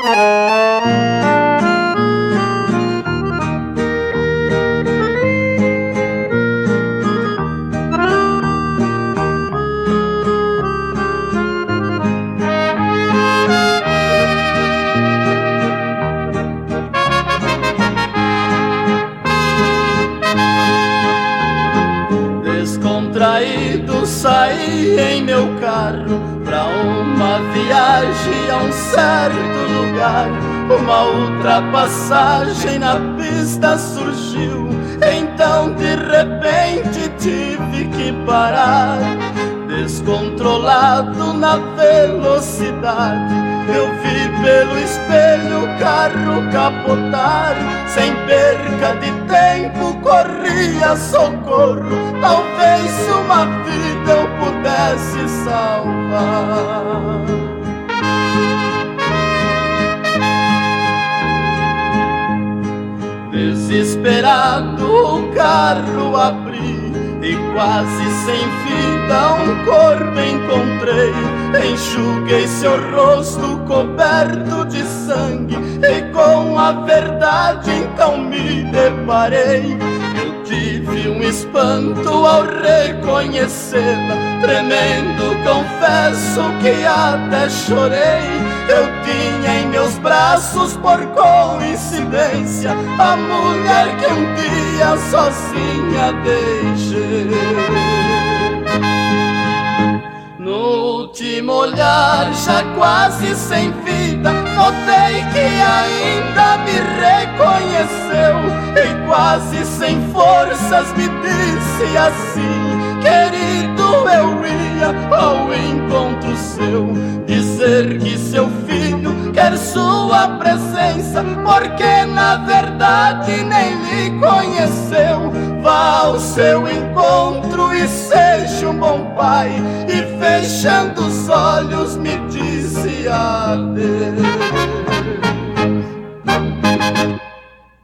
Descontraído saí em meu carro pra uma viagem a um certo lugar. Uma ultrapassagem na pista surgiu, então de repente tive que parar. Descontrolado na velocidade, eu vi pelo espelho o carro capotar. Sem perca de tempo corria socorro, talvez uma vida eu pudesse salvar. Desesperado o carro abri e quase sem vida um corpo encontrei. Enxuguei seu rosto coberto de sangue e com a verdade então me deparei. Eu tive um espanto ao reconhecê-la, tremendo confesso que até chorei. Eu tinha em meus braços por coincidência a mulher que um dia sozinha deixei. No último olhar, já quase sem vida, notei que ainda me reconheceu e quase sem forças me disse assim: querido, eu ia ao encontro seu, dizer que seu filho quer sua presença, porque na verdade nem lhe conheceu. Vá ao seu encontro e seja um bom pai. E fechando os olhos me disse adeus.